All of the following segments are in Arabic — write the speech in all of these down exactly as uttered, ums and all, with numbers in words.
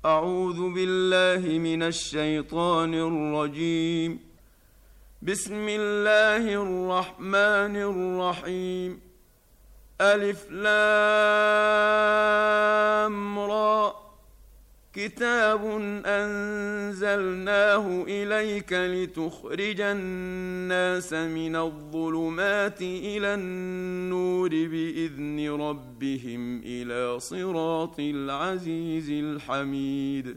أعوذ بالله من الشيطان الرجيم. بسم الله الرحمن الرحيم. ألف لام را. كتاب أنزلناه إليك لتخرج الناس من الظلمات إلى النور بإذن ربهم إلى صراط العزيز الحميد.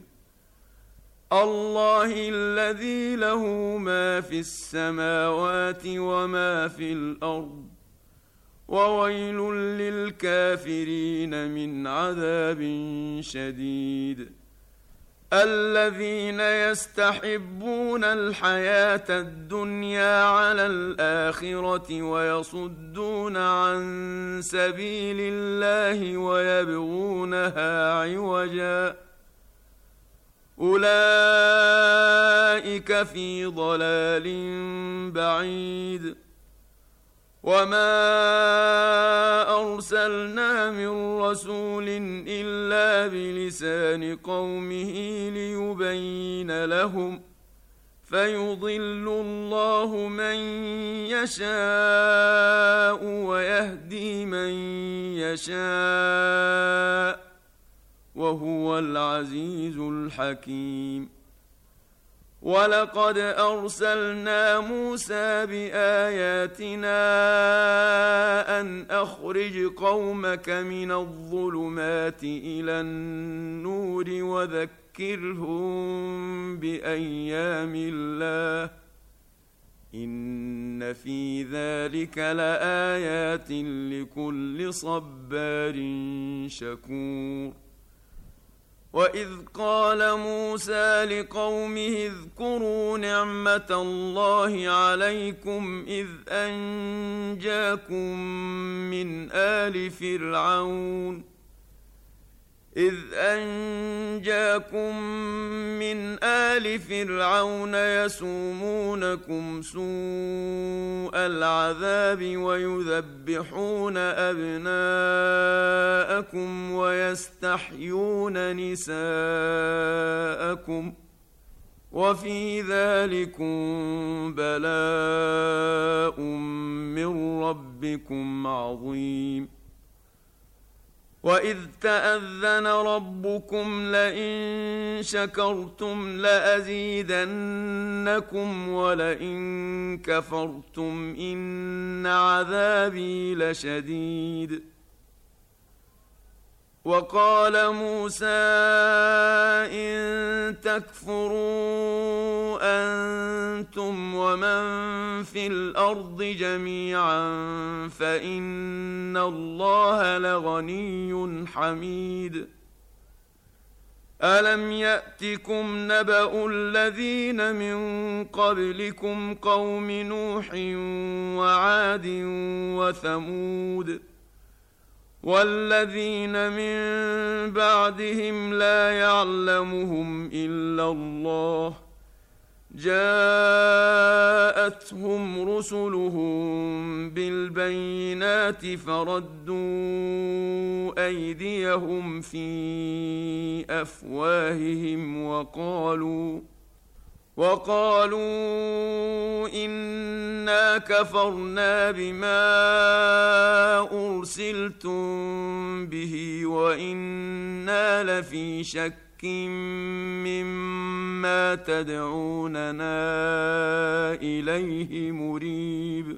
الله الذي له ما في السماوات وما في الأرض، وويل للكافرين من عذاب شديد. الذين يستحبون الحياة الدنيا على الآخرة ويصدون عن سبيل الله ويبغونها عوجا، أولئك في ضلال بعيد. وما أرسلنا من رسول إلا بلسان قومه ليبين لهم، فيضل الله من يشاء ويهدي من يشاء، وهو العزيز الحكيم. ولقد أرسلنا موسى بآياتنا أن أخرج قومك من الظلمات إلى النور وذكرهم بأيام الله، إن في ذلك لآيات لكل صبار شكور. وإذ قال موسى لقومه اذكروا نعمة الله عليكم إذ أنجاكم من آل فرعون إذ أنجاكم من آل فرعون يسومونكم سوء العذاب ويذبحون أبناءكم ويستحيون نساءكم، وفي ذلكم بلاء من ربكم عظيم. وإذ تأذن ربكم لئن شكرتم لأزيدنكم ولئن كفرتم إن عذابي لشديد. وقال موسى إن تكفروا أنتم ومن في الأرض جميعا فإن الله لغني حميد. ألم يأتكم نبأ الذين من قبلكم قوم نوح وعاد وثمود والذين من بعدهم لا يعلمهم إلا الله، جاءتهم رسلهم بالبينات فردوا أيديهم في أفواههم وقالوا وقالوا إنا كفرنا بما أرسلتم به وإنا لفي شك مما تدعوننا إليه مريب.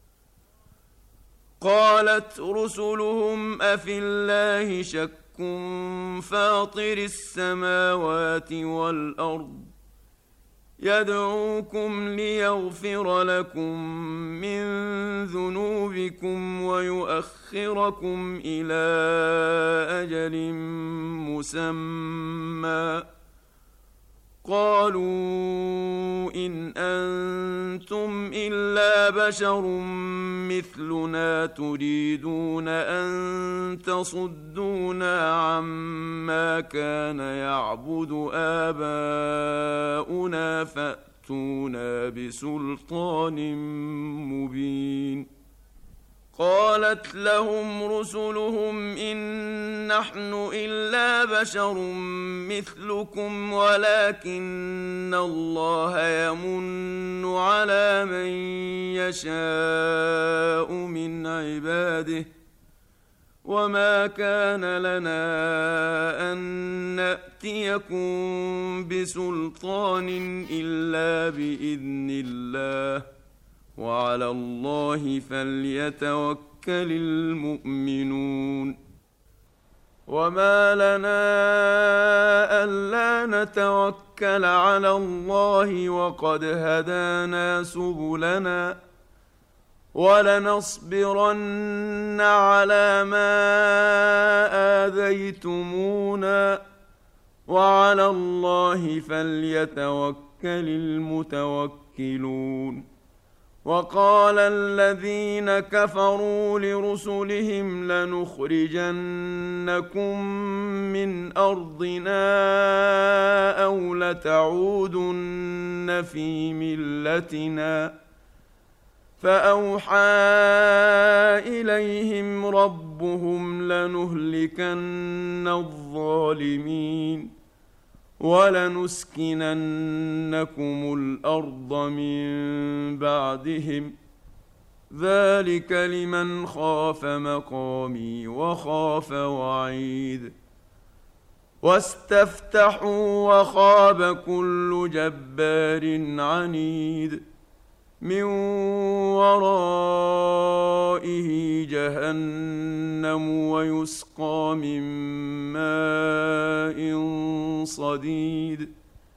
قالت رسلهم أفي الله شك فاطر السماوات والأرض يدعوكم ليغفر لكم من ذنوبكم ويؤخركم إلى أجل مسمى. قالوا إن أنتم إلا بشر مثلنا تريدون أن تصدونا عما كان يعبد آباؤنا فأتونا بسلطان مبين. قالت لهم رسلهم إن نحن إلا بشر مثلكم ولكن الله يمن على من يشاء من عباده وما كان لنا أن نأتيكم بسلطان إلا بإذن الله وعلى الله فليتوكل المؤمنون وما لنا ألا نتوكل على الله وقد هدانا سبلنا ولنصبرن على ما آذيتمونا وعلى الله فليتوكل المتوكلون وقال الذين كفروا لرسلهم لنخرجنكم من أرضنا أو لتعودن في ملتنا فأوحى إليهم ربهم لنهلكن الظالمين ولنسكننكم الأرض من بعدهم ذلك لمن خاف مقامي وخاف وعيد واستفتحوا وخاب كل جبار عنيد من ورائه جهنم ويسقى من ماء صديد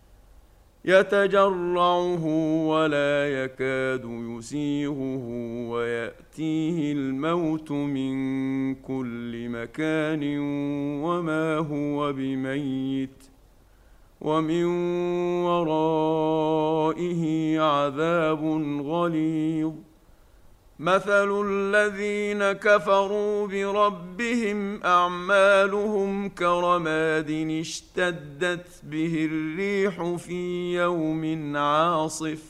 يتجرعه ولا يكاد يسيغه ويأتيه الموت من كل مكان وما هو بميت ومن ورائه عذاب غليظ مثل الذين كفروا بربهم أعمالهم كرماد اشتدت به الريح في يوم عاصف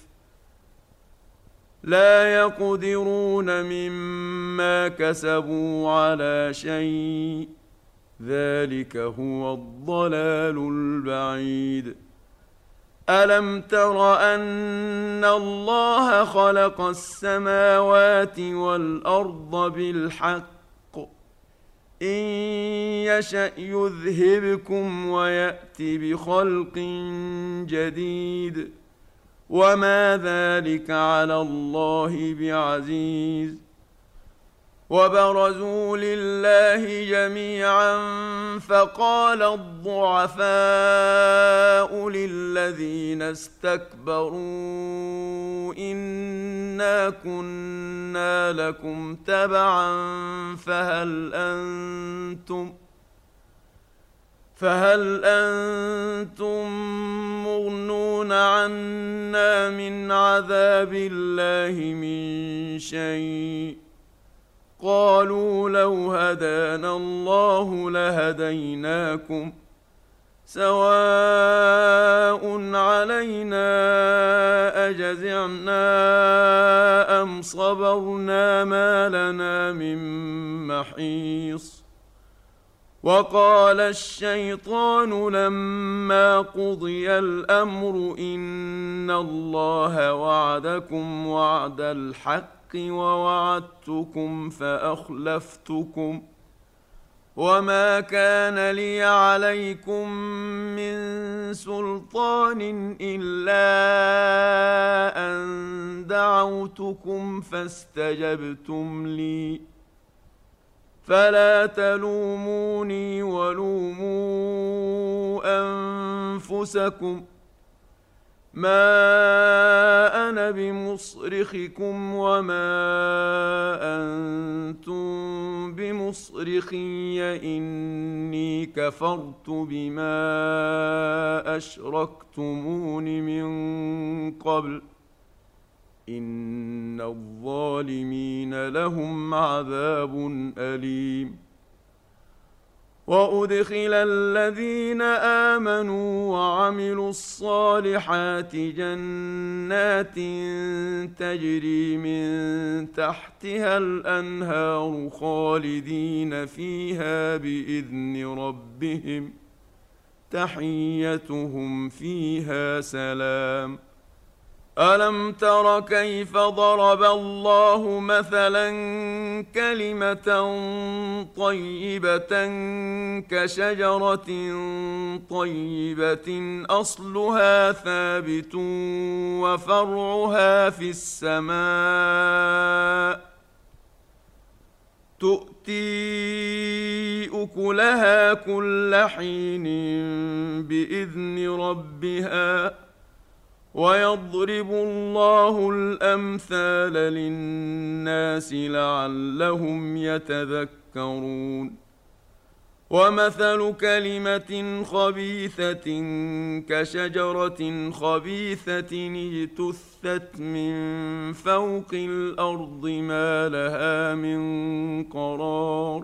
لا يقدرون مما كسبوا على شيء ذلك هو الضلال البعيد ألم تر أن الله خلق السماوات والأرض بالحق إن يشأ يذهبكم ويأت بخلق جديد وما ذلك على الله بعزيز وبرزوا لله جميعا فقال الضعفاء للذين استكبروا إنا كنا لكم تبعا فهل أنتم فهل أنتم مغنون عنا من عذاب الله من شيء قالوا لو هدانا الله لهديناكم سواء علينا أجزعنا أم صبرنا ما لنا من محيص وقال الشيطان لما قضي الأمر إن الله وعدكم وعد الحق ووعدتكم فأخلفتكم وما كان لي عليكم من سلطان إلا أن دعوتكم فاستجبتم لي فلا تلوموني ولوموا أنفسكم ما أنا بمصرخكم وما أنتم بمصرخي إني كفرت بما أشركتمون من قبل إن الظالمين لهم عذاب أليم وأدخل الذين آمنوا وعملوا الصالحات جنات تجري من تحتها الأنهار خالدين فيها بإذن ربهم تحيتهم فيها سلام. ألم تر كيف ضرب الله مثلا كلمة طيبة كشجرة طيبة أصلها ثابت وفرعها في السماء تؤتي أكلها كل حين بإذن ربها ويضرب الله الأمثال للناس لعلهم يتذكرون. ومثل كلمة خبيثة كشجرة خبيثة اجتثت من فوق الأرض ما لها من قرار.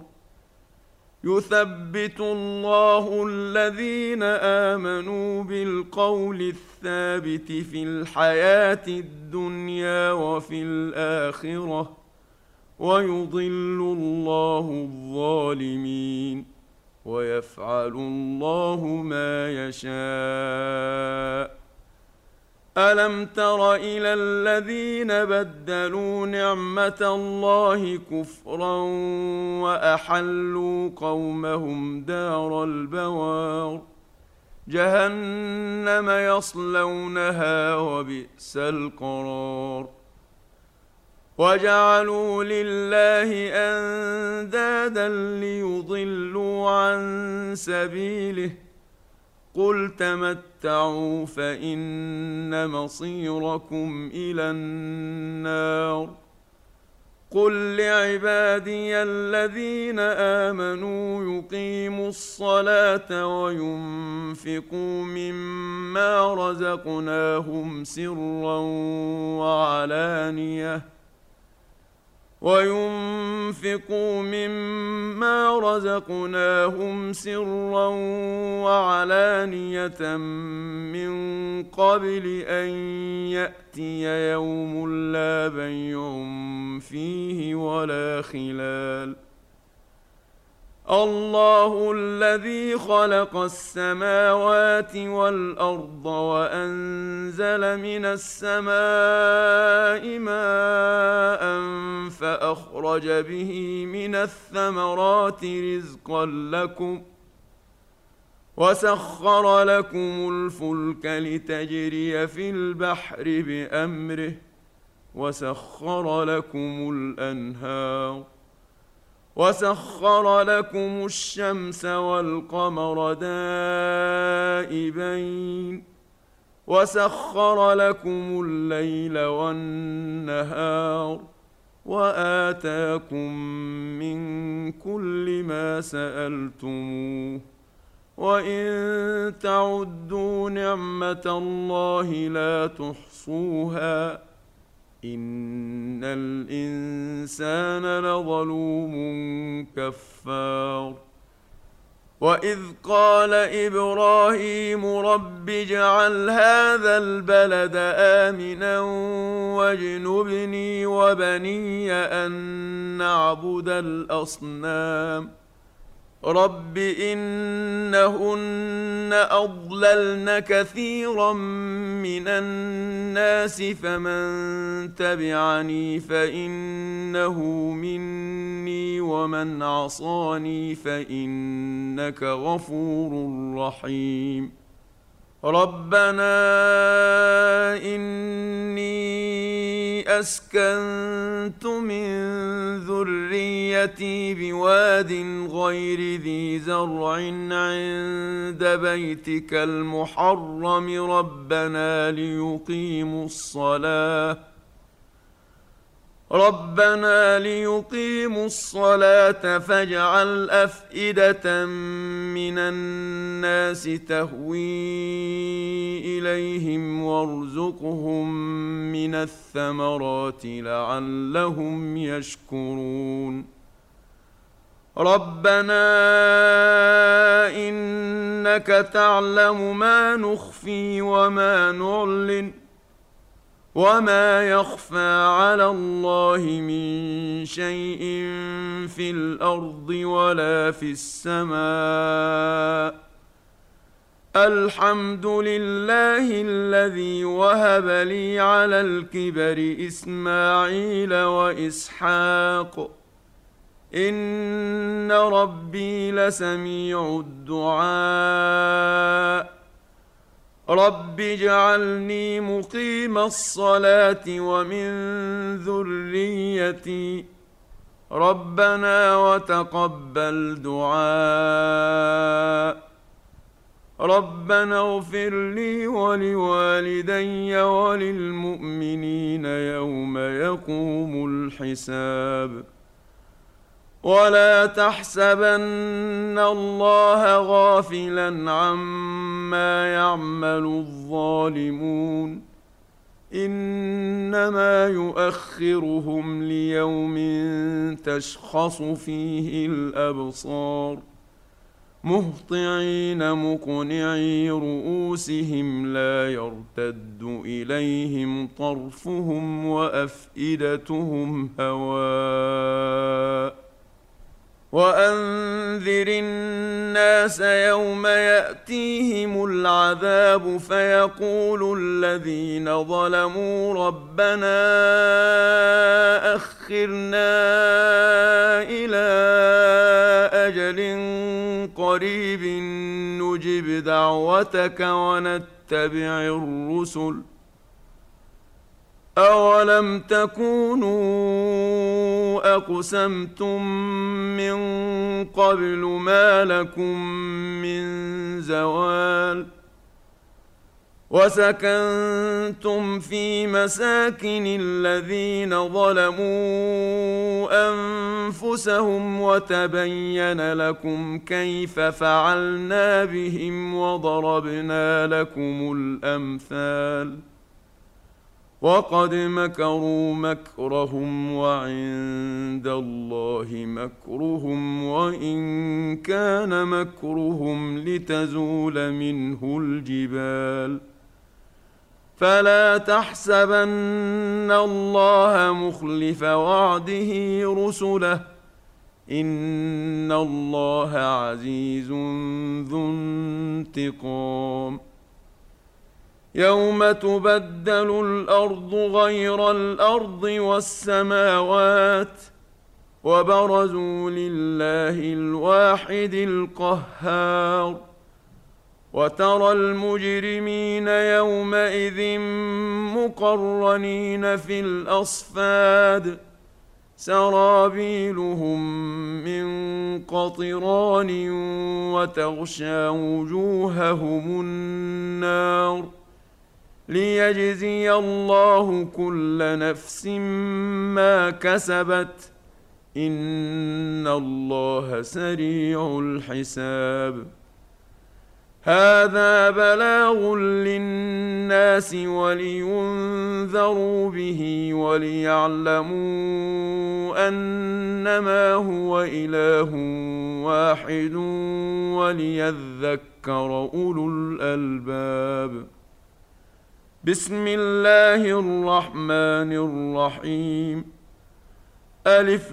يثبت الله الذين آمنوا بالقول الثابت في الحياة الدنيا وفي الآخرة ويضل الله الظالمين ويفعل الله ما يشاء. ألم تر إلى الذين بدلوا نعمة الله كفرا وأحلوا قومهم دار البوار جهنم يصلونها وبئس القرار. وجعلوا لله أندادا ليضلوا عن سبيله قل تمتعوا فإن مصيركم إلى النار. قل لعبادي الذين آمنوا يقيموا الصلاة وينفقوا مما رزقناهم سرا وعلانية وينفقوا مما رزقناهم سرا وعلانية من قبل أن يأتي يوم لا بيع فيه ولا خلال. الله الذي خلق السماوات والأرض وأنزل من السماء ماء فأخرج به من الثمرات رزقا لكم وسخر لكم الفلك لتجري في البحر بأمره وسخر لكم الأنهار وسخر لكم الشمس والقمر دائبين وسخر لكم الليل والنهار وآتاكم من كل ما سألتموه وإن تعدوا نعمة الله لا تحصوها إن الإنسان لظلوم كفار. وإذ قال إبراهيم رب اجعل هذا البلد آمنا واجنبني وبني أن نعبد الأصنام رب إنهن أضللن كثيرا من الناس فمن تبعني فإنه مني ومن عصاني فإنك غفور رحيم. ربنا إني أسكنت من ذريتي بواد غير ذي زرع عند بيتك المحرم ربنا ليقيموا الصلاة ربنا ليقيموا الصلاة فاجعل أفئدة من الناس تهوي إليهم وارزقهم من الثمرات لعلهم يشكرون. ربنا إنك تعلم ما نخفي وما نعلن وما يخفى على الله من شيء في الأرض ولا في السماء. الحمد لله الذي وهب لي على الكبر إسماعيل وإسحاق إن ربي لسميع الدعاء. رب اجعلني مقيم الصلاة ومن ذريتي ربنا وتقبل دعاء. ربنا اغفر لي ولوالدي وللمؤمنين يوم يقوم الحساب. ولا تحسبن الله غافلا عما يعمل الظالمون إنما يؤخرهم ليوم تشخص فيه الأبصار مهطعين مقنعي رؤوسهم لا يرتد إليهم طرفهم وأفئدتهم هواء. وأنذر الناس يوم يأتيهم العذاب فيقول الذين ظلموا ربنا أخرنا إلى أجل قريب نجب دعوتك ونتبع الرسل أولم تكونوا أقسمتم من قبل ما لكم من زوال. وسكنتم في مساكن الذين ظلموا أنفسهم وتبين لكم كيف فعلنا بهم وضربنا لكم الأمثال. وقد مكروا مكرهم وعند الله مكرهم وإن كان مكرهم لتزول منه الجبال. فلا تحسبن الله مخلف وعده رسله إن الله عزيز ذو انتقام. يوم تبدل الأرض غير الأرض والسماوات وبرزوا لله الواحد القهار. وترى المجرمين يومئذ مقرنين في الأصفاد سرابيلهم من قطران وتغشى وجوههم النار ليجزي الله كل نفس ما كسبت إن الله سريع الحساب. هذا بلاغ للناس ولينذروا به وليعلموا أنما هو إله واحد وليذكر أولو الألباب. بسم الله الرحمن الرحيم. ألف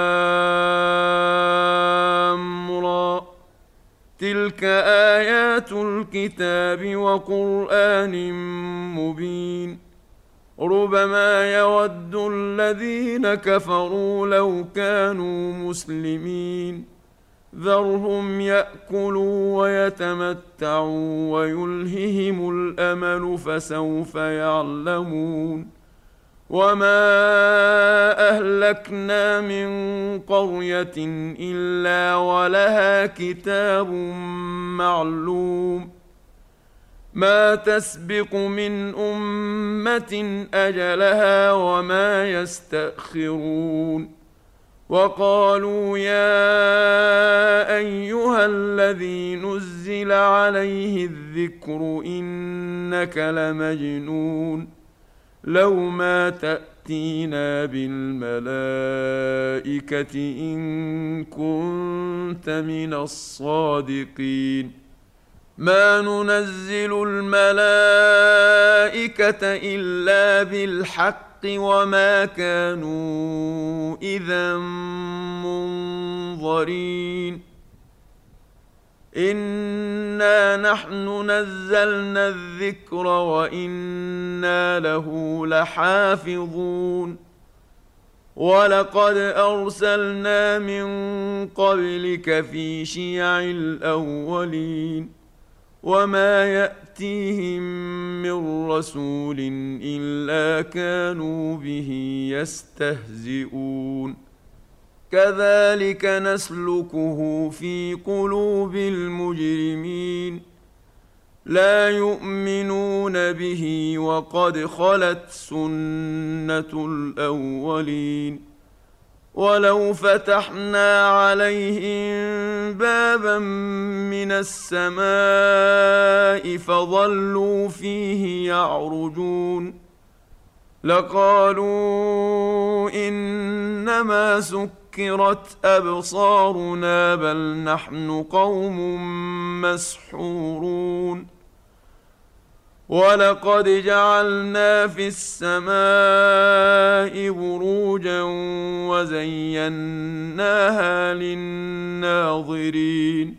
لام را تلك آيات الكتاب وقرآن مبين. ربما يود الذين كفروا لو كانوا مسلمين ذرهم يأكلوا ويتمتعوا ويلههم الأمل فسوف يعلمون. وما أهلكنا من قرية إلا ولها كتاب معلوم ما تسبق من أمة أجلها وما يستأخرون. وقالوا يا أيها الذي نزل عليه الذكر إنك لمجنون لو ما تأتي فأتينا بالملائكة إن كنت من الصادقين ما ننزل الملائكة إلا بالحق وما كانوا إذا منظرين إنا نحن نزلنا الذكر وإنا له لحافظون ولقد أرسلنا من قبلك في شيع الأولين وما يأتيهم من رسول إلا كانوا به يستهزئون كذلك نسلكه في قلوب المجرمين لا يؤمنون به وقد خلت سنة الأولين ولو فتحنا عليهم بابا من السماء فظلوا فيه يعرجون لقالوا إنما سكرت أبصارنا بل نحن قوم مسحورون ولقد جعلنا في السماء بروجا وزيناها للناظرين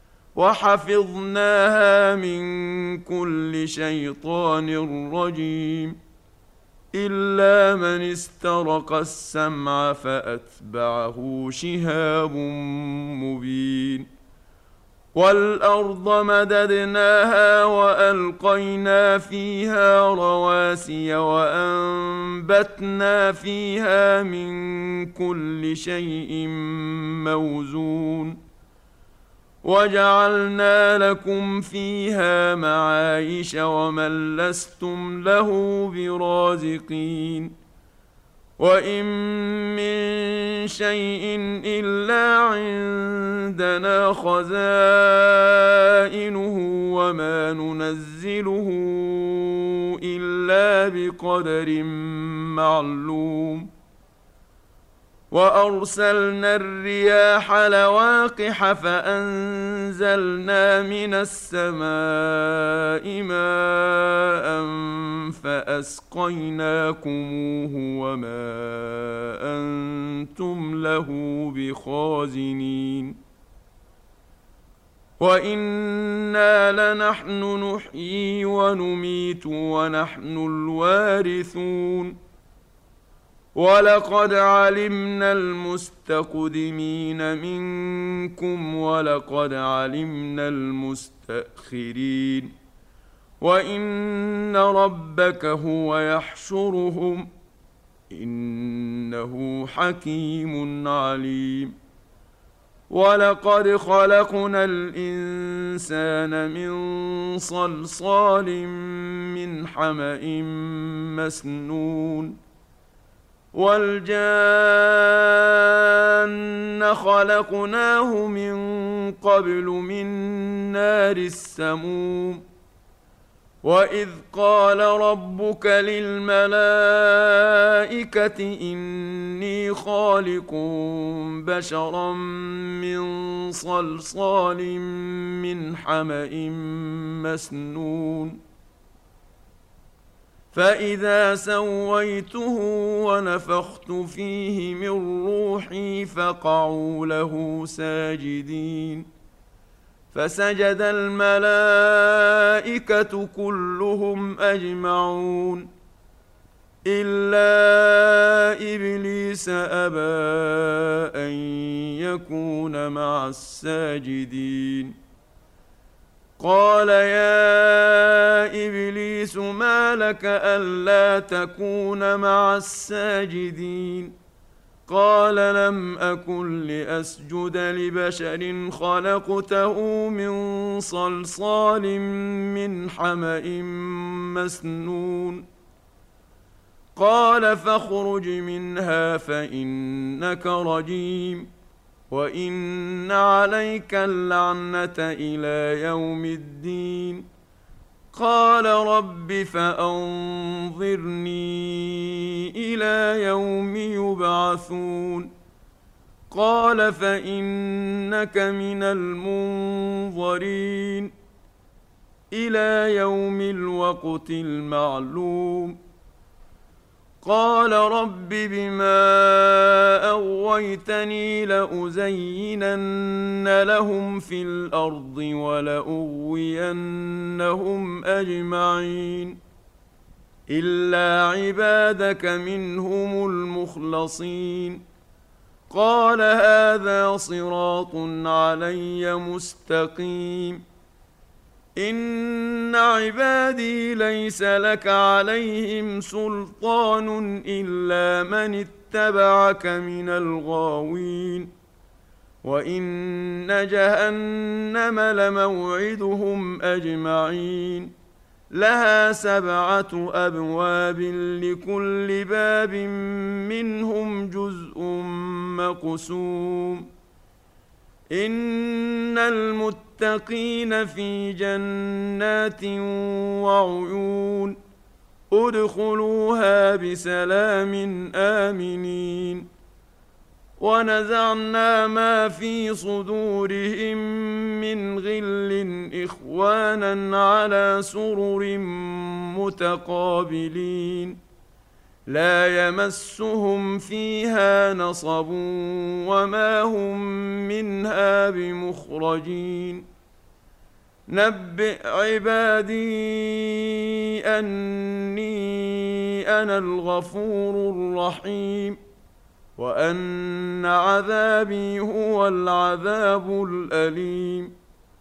وحفظناها من كل شيطان رجيم إلا من استرق السمع فأتبعه شهاب مبين والأرض مددناها وألقينا فيها رواسي وأنبتنا فيها من كل شيء موزون وجعلنا لكم فيها معايش ومن لستم له برازقين وإن من شيء إلا عندنا خزائنه وما ننزله إلا بقدر معلوم وأرسلنا الرياح لواقح فأنزلنا من السماء ماء فأسقيناكموه وما أنتم له بخازنين وإنا لنحن نحيي ونميت ونحن الوارثون ولقد علمنا المستقدمين منكم ولقد علمنا المستأخرين وإن ربك هو يحشرهم إنه حكيم عليم ولقد خلقنا الإنسان من صلصال من حمأ مسنون والجان خلقناه من قبل من نار السموم وإذ قال ربك للملائكة إني خالق بشرا من صلصال من حمأ مسنون فإذا سويته ونفخت فيه من روحي فقعوا له ساجدين فسجد الملائكة كلهم أجمعون إلا إبليس أبى أن يكون مع الساجدين قال يا إبليس ما لك ألا تكون مع الساجدين قال لم أكن لأسجد لبشر خلقته من صلصال من حمأ مسنون قال فاخرج منها فإنك رجيم وإن عليك اللعنة إلى يوم الدين قال رب فأنظرني إلى يوم يبعثون قال فإنك من المنظرين إلى يوم الوقت المعلوم قال رب بما أغويتني لأزينن لهم في الأرض ولأغوينهم أجمعين إلا عبادك منهم المخلصين قال هذا صراط علي مستقيم إن عبادي ليس لك عليهم سلطان إلا من اتبعك من الغاوين وإن جهنم لموعدهم أجمعين لها سبعة أبواب لكل باب منهم جزء مقسوم إن المتقين في جنات وعيون ادخلوها بسلام آمنين ونزعنا ما في صدورهم من غل إخوانا على سرر متقابلين لا يمسهم فيها نصب وما هم منها بمخرجين نبئ عبادي أني أنا الغفور الرحيم وأن عذابي هو العذاب الأليم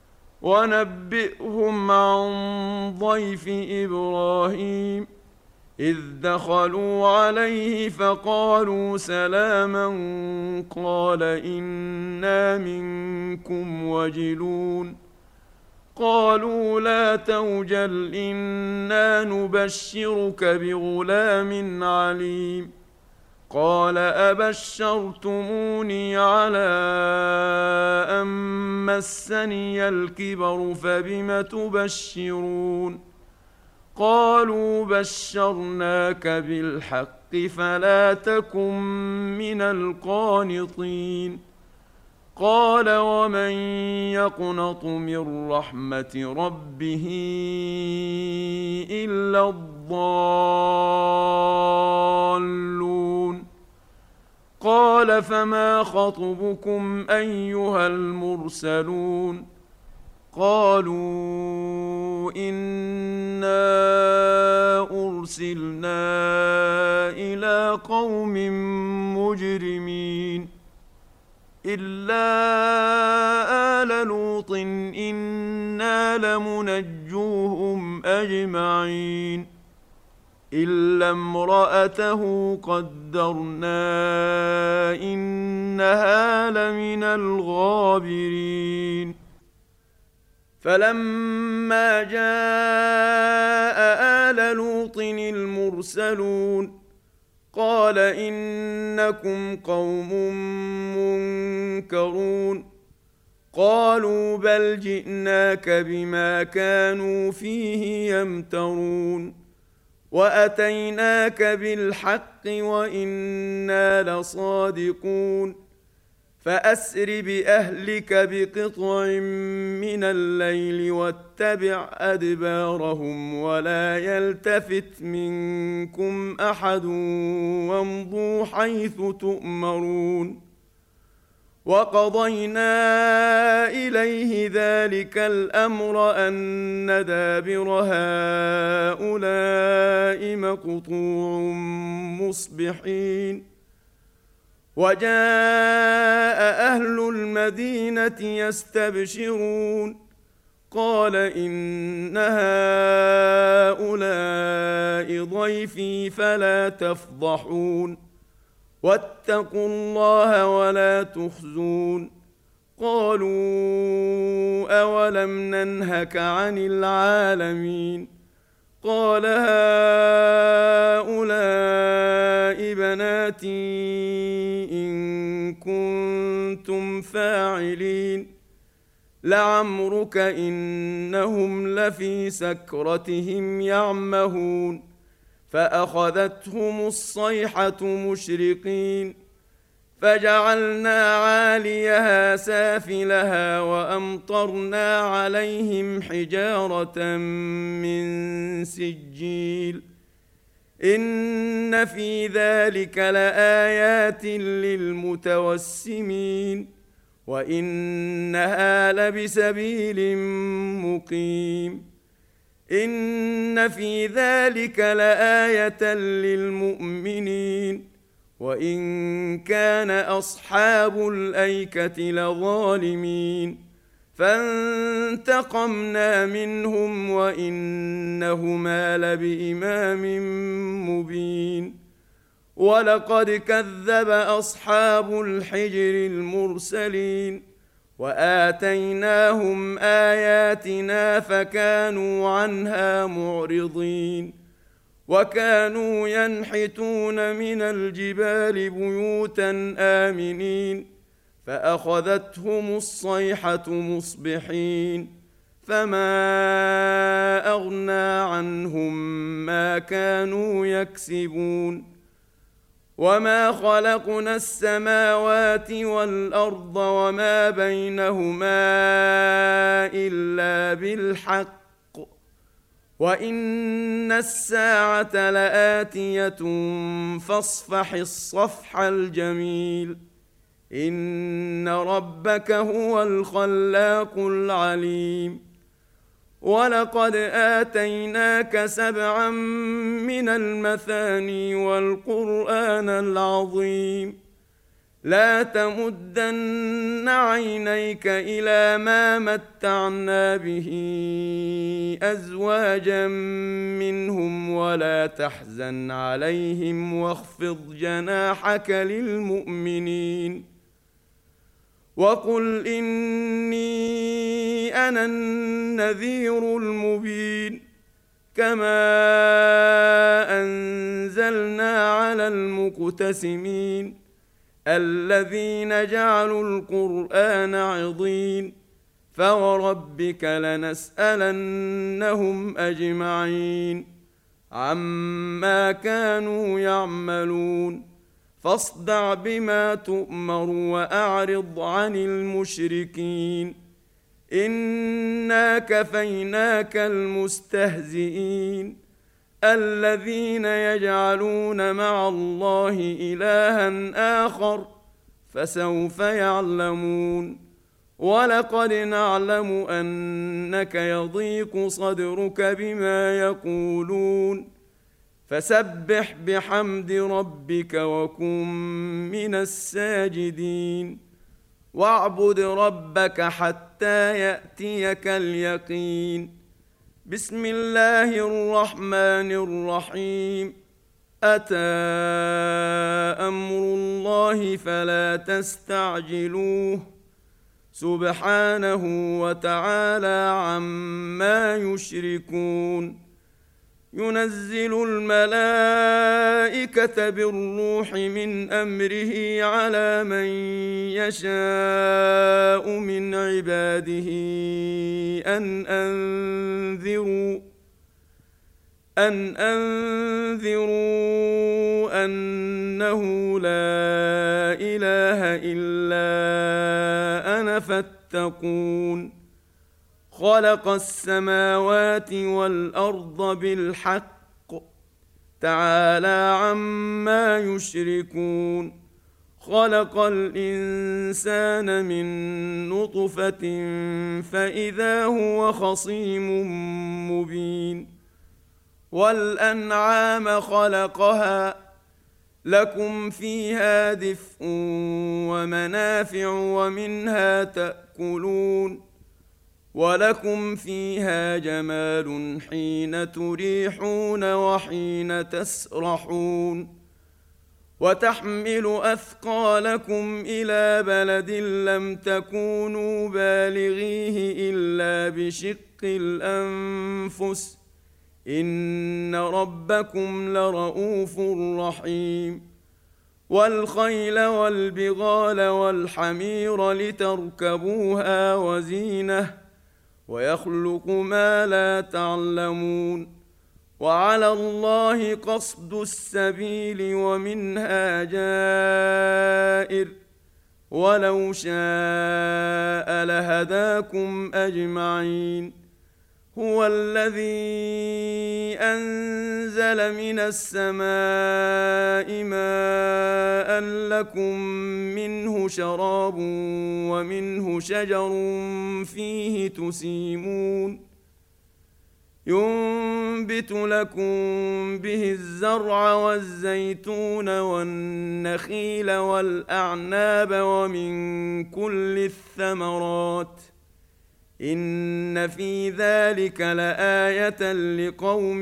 ونبئهم عن ضيف إبراهيم إذ دخلوا عليه فقالوا سلاما قال إنا منكم وجلون قالوا لا توجل إنا نبشرك بغلام عليم قال أبشرتموني على أن مسني الكبر فبم تبشرون قالوا بشرناك بالحق فلا تكن من القانطين قال ومن يقنط من رحمة ربه إلا الضالون قال فما خطبكم أيها المرسلون قالوا إنا أرسلنا إلى قوم مجرمين إلا آل لوط إنا لمنجوهم أجمعين إلا امرأته قدرنا إنها لمن الغابرين فلما جاء آل لوط المرسلون قال إنكم قوم منكرون قالوا بل جئناك بما كانوا فيه يمترون وأتيناك بالحق وإنا لصادقون فأسر بأهلك بقطع من الليل واتبع أدبارهم ولا يلتفت منكم أحد وامضوا حيث تؤمرون وقضينا إليه ذلك الأمر أن دابر هؤلاء مقطوع مصبحين وجاء أهل المدينة يستبشرون قال إن هؤلاء ضيفي فلا تفضحون واتقوا الله ولا تخزون قالوا أولم ننهك عن العالمين قال هؤلاء بناتي إن كنتم فاعلين لعمرك إنهم لفي سكرتهم يعمهون فأخذتهم الصيحة مشرقين فجعلنا عاليها سافلها وأمطرنا عليهم حجارة من سجيل إن في ذلك لآيات للمتوسمين وإنها لبسبيل مقيم إن في ذلك لآية للمؤمنين وإن كان أصحاب الأيكة لظالمين فانتقمنا منهم وإنهما لبإمام مبين ولقد كذب أصحاب الحجر المرسلين وآتيناهم آياتنا فكانوا عنها معرضين وكانوا ينحتون من الجبال بيوتا آمنين فأخذتهم الصيحة مصبحين فما أغنى عنهم ما كانوا يكسبون وما خلقنا السماوات والأرض وما بينهما إلا بالحق وإن الساعة لآتية فاصفح الصفح الجميل إن ربك هو الخلاق العليم ولقد آتيناك سبعا من المثاني والقرآن العظيم لا تمدن عينيك إلى ما متعنا به أزواجا منهم ولا تحزن عليهم واخفض جناحك للمؤمنين وقل إني أنا النذير المبين كما أنزلنا على المقتسمين الذين جعلوا القرآن عضين فوربك لنسألنهم أجمعين عما كانوا يعملون فاصدع بما تؤمر وأعرض عن المشركين إنا كفيناك المستهزئين الذين يجعلون مع الله إلها آخر فسوف يعلمون ولقد نعلم أنك يضيق صدرك بما يقولون فسبح بحمد ربك وكن من الساجدين واعبد ربك حتى يأتيك اليقين بسم الله الرحمن الرحيم أتى أمر الله فلا تستعجلوه سبحانه وتعالى عما يشركون ينزل الملائكة بالروح من أمره على من يشاء من عباده أن أنذروا أن أنذروا أنه لا إله إلا أنا فاتقون خلق السماوات والأرض بالحق تعالى عما يشركون خلق الإنسان من نطفة فإذا هو خصيم مبين والأنعام خلقها لكم فيها دفء ومنافع ومنها تأكلون ولكم فيها جمال حين تريحون وحين تسرحون وتحمل أثقالكم إلى بلد لم تكونوا بالغيه إلا بشق الأنفس إن ربكم لرؤوف رحيم والخيل والبغال والحمير لتركبوها وزينة ويخلق ما لا تعلمون وعلى الله قصد السبيل ومنها جائر ولو شاء لهداكم أجمعين هو الذي أنزل من السماء ماء لكم منه شراب ومنه شجر فيه تسيمون ينبت لكم به الزرع والزيتون والنخيل والأعناب ومن كل الثمرات إن في ذلك لآية لقوم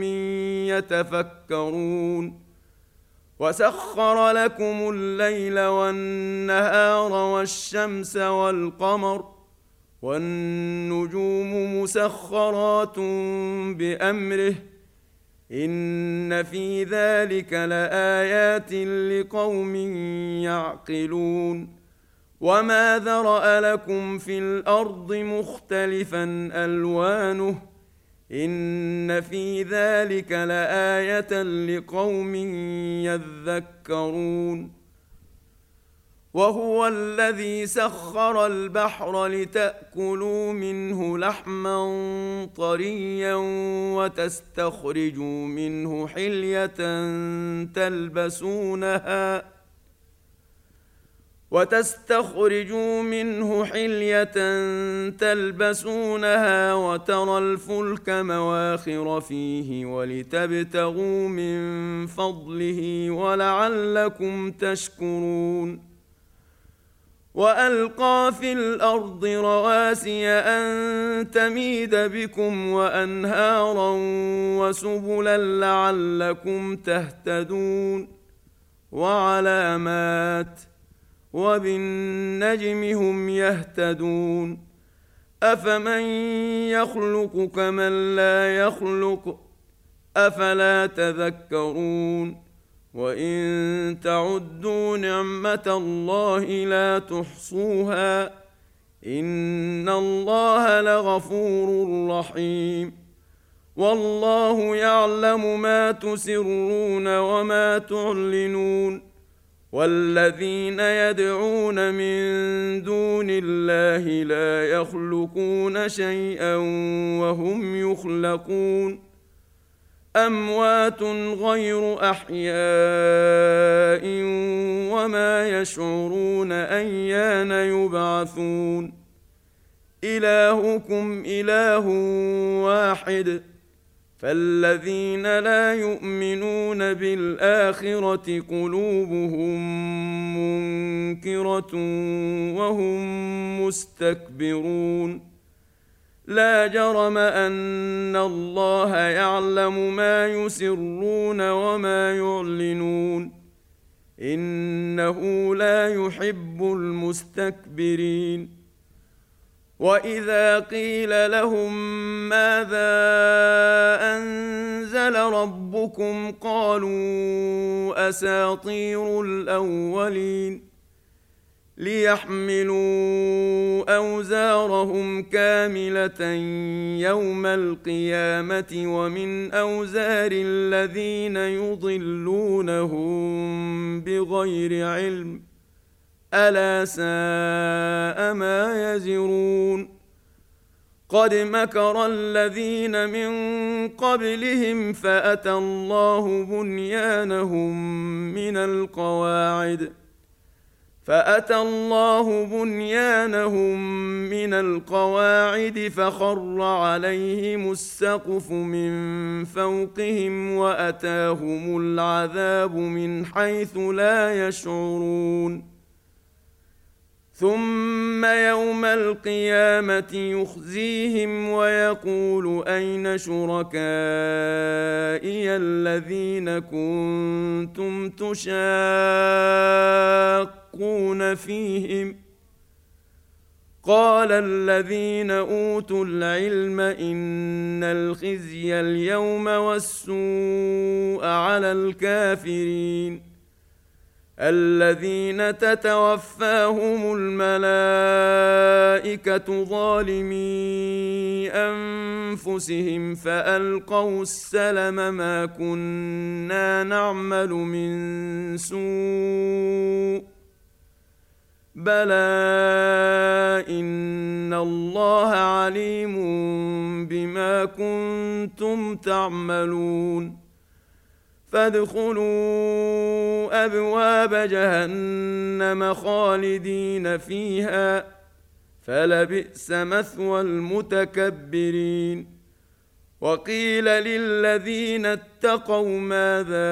يتفكرون وسخر لكم الليل والنهار والشمس والقمر والنجوم مسخرات بأمره إن في ذلك لآيات لقوم يعقلون وما ذرأ لكم في الأرض مختلفا ألوانه إن في ذلك لآية لقوم يذكرون وهو الذي سخر البحر لتأكلوا منه لحما طريا وتستخرجوا منه حلية تلبسونها وتستخرجوا منه حلية تلبسونها وترى الفلك مواخر فيه ولتبتغوا من فضله ولعلكم تشكرون وألقى في الأرض رواسي أن تميد بكم وأنهارا وسبلا لعلكم تهتدون وعلامات وبالنجم هم يهتدون أفمن يخلق كمن لا يخلق أفلا تذكرون وإن تعدوا نعمة الله لا تحصوها إن الله لغفور رحيم والله يعلم ما تسرون وما تعلنون والذين يدعون من دون الله لا يخلقون شيئا وهم يخلقون أموات غير أحياء وما يشعرون أيان يبعثون إلهكم إله واحد فالذين لا يؤمنون بالآخرة قلوبهم منكرة وهم مستكبرون لا جرم أن الله يعلم ما يسرون وما يعلنون إنه لا يحب المستكبرين وإذا قيل لهم ماذا أنزل ربكم قالوا أساطير الأولين ليحملوا أوزارهم كاملة يوم القيامة ومن أوزار الذين يضلونهم بغير علم ألا ساء ما يزرون قد مكر الذين من قبلهم فأتى الله بنيانهم من القواعد فأتى الله بنيانهم من القواعد فخر عليهم السقف من فوقهم وأتاهم العذاب من حيث لا يشعرون ثم يوم القيامة يخزيهم ويقول أين شركائي الذين كنتم تشاقون فيهم قال الذين أوتوا العلم إن الخزي اليوم والسوء على الكافرين الذين تتوفاهم الملائكة ظالمي أنفسهم فألقوا السلم ما كنا نعمل من سوء بلى إن الله عليم بما كنتم تعملون فادخلوا أبواب جهنم خالدين فيها فلبئس مثوى المتكبرين وقيل للذين اتقوا ماذا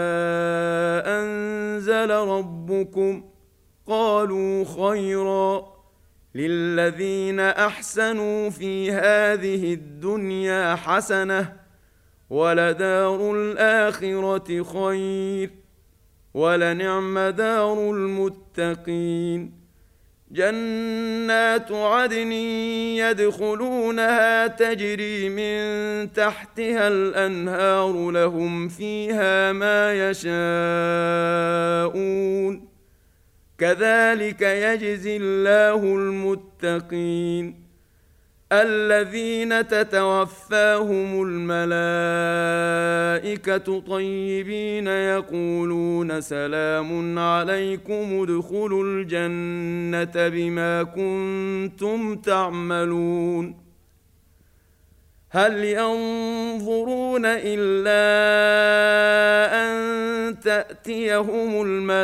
أنزل ربكم قالوا خيرا للذين أحسنوا في هذه الدنيا حسنة ولدار الآخرة خير ولنعم دار المتقين جنات عدن يدخلونها تجري من تحتها الأنهار لهم فيها ما يشاءون كذلك يجزي الله المتقين الذين تتوفاهم الملائكة طيبين يقولون سلام عليكم ادخلوا الجنة بما كنتم تعملون هل ينظرون إلا أن تأتيهم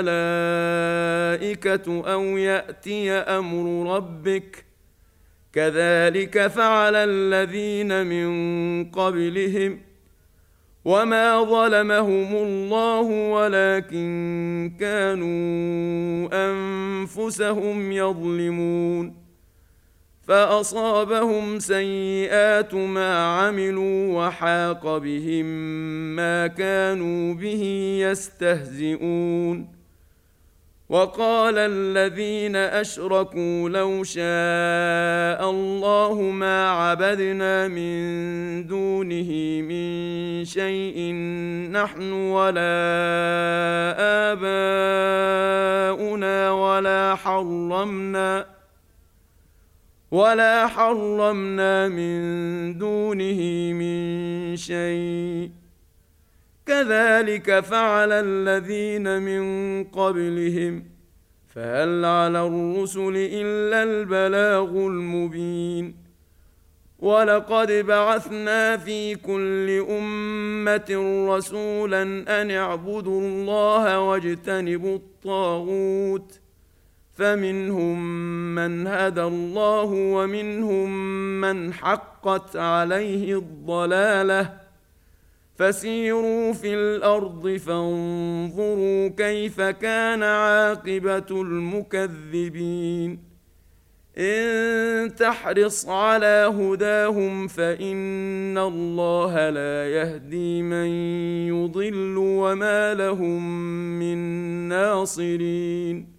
الملائكة أو يأتي أمر ربك كذلك فعل الذين من قبلهم وما ظلمهم الله ولكن كانوا أنفسهم يظلمون فأصابهم سيئات ما عملوا وحاق بهم ما كانوا به يستهزئون وقال الذين أشركوا لو شاء الله ما عبدنا من دونه من شيء نحن ولا آباؤنا ولا حرمنا ولا حرمنا من دونه من شيء كذلك فعل الذين من قبلهم فهل على الرسل إلا البلاغ المبين ولقد بعثنا في كل أمة رسولا أن اعبدوا الله واجتنبوا الطاغوت فمنهم من هدى الله ومنهم من حقت عليه الضلالة فسيروا في الأرض فانظروا كيف كان عاقبة المكذبين إن تحرص على هداهم فإن الله لا يهدي من يضل وما لهم من ناصرين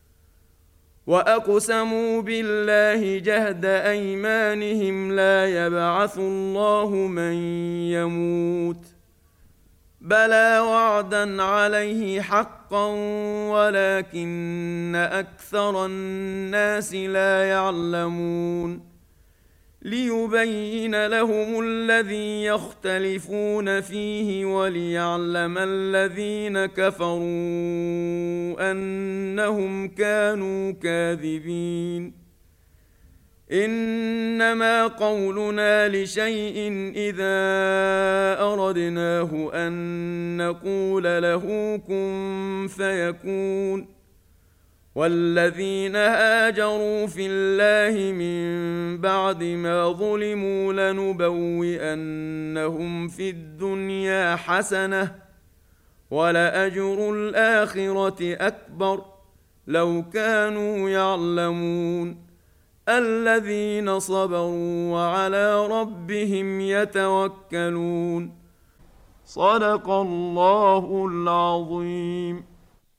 وأقسموا بالله جهد أيمانهم لا يبعث الله من يموت بلى وعدا عليه حقا ولكن أكثر الناس لا يعلمون ليبين لهم الذي يختلفون فيه وليعلم الذين كفروا أنهم كانوا كاذبين إنما قولنا لشيء إذا أردناه أن نقول له كن فيكون والذين هاجروا في الله من بعد ما ظلموا لنبوئنهم في الدنيا حسنة ولأجر الآخرة أكبر لو كانوا يعلمون الذين صبروا وعلى ربهم يتوكلون صدق الله العظيم.